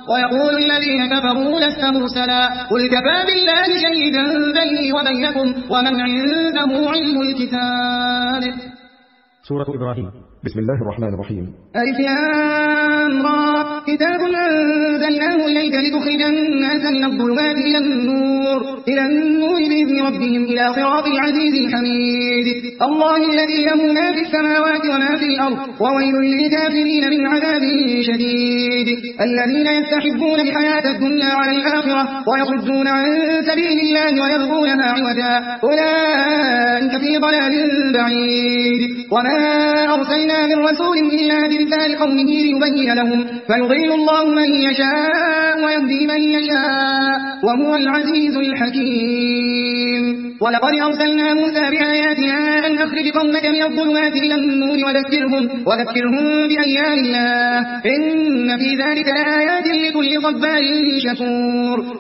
ويقول الذين كفروا لست مرسلا قل كفى بالله شهيدا بيني وبينكم ومن عنده علم الكتاب. سورة إبراهيم. بسم الله الرحمن الرحيم. ألف لام را كتاب أنزلناه إليك لتخرج الناس من الظلمات إلى النور بإذن ربهم إلى صراط العزيز الحميد الله الذي له ما في السماوات وما في الأرض وويل للكافرين من عذاب شديد الذين يستحبون الحياة الدنيا على الآخرة ويصدون عن سبيل الله ويبغونها عوجا أولئك في ضلال بعيد وما أرسلنا من رسول إلا بلسان قومه ليبين لهم فيضل الله من يشاء ويهدي من يشاء وهو العزيز الحكيم ولقد أرسلنا موسى بآياتنا أن أخرج قومك من الظلمات إلى النور وذكرهم بأيام الله إن في ذلك لآيات لكل صبار شكور